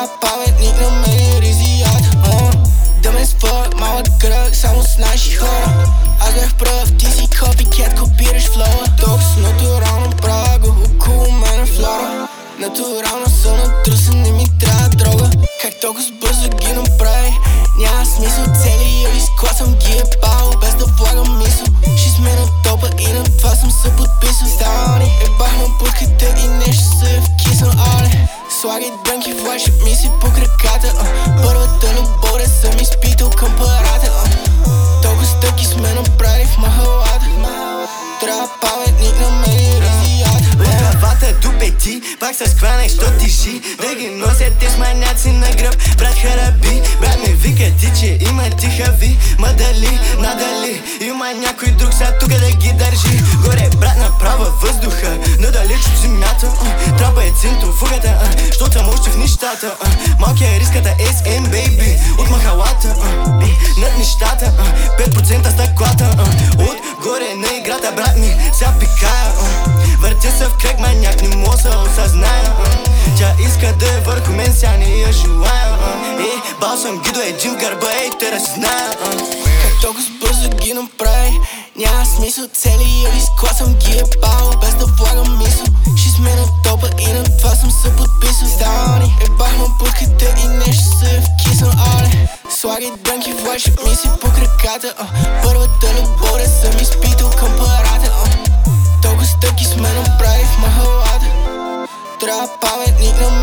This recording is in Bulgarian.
Трябва паметник на мен и ризията. Да ме спорят малък кръг, само с наши хора. Аз бях пръв, ти си копикет, копираш флоа. Толкова натурално правя го около мен флора. Натурално съм натрусен, не ми трябва дрога. Как толкова бързо ги направи? Няма смисъл, цели или с съм ги ебал, без да влагам мисъл. Ще сме на топа и на това съм се подписал. Става ни, ебахме путката и нещо се е вкиснал, оле. Слагай дрънки, влашат ми си по краката. Първата любов да съм изпитал към парата. Толкова стъпки сме направили в махалата. Трябва паметник на мен и ризията. От главата до пети, пак се схванах, що тиши. Да ги носят те с маняци на гръб, брат хараби. Брат ми вика ти, че има ти хави. Ма дали, надали, има някой друг са тука да ги държи. Горе брат направа въздуха, надалеч от земята. Трапа е центрофугата, що съм още в нещата. Малкия риската SM baby, от махалата. Над нещата, 5% стъклата. Отгоре на играта брат ми, ся пикая. Въртя се в кръг, маняк не мога се осъзная. Тя иска да е върху мен, ся не я желая. Бал съм ги до един в гърба, ей те раззная. Как толкова бързо ги направи? Няма смисъл, цели или с съм ги ебал, без да влагам мисъл. Ще сме на топа и на това съм се подписал. Става ни, ебахме путката и нещо се е вкиснал, оле. Слагай дрънки, влашат ми си по краката. Първата любов да съм изпитал към парата. Толкова стъпки сме направили в махалата. Трябва паметник на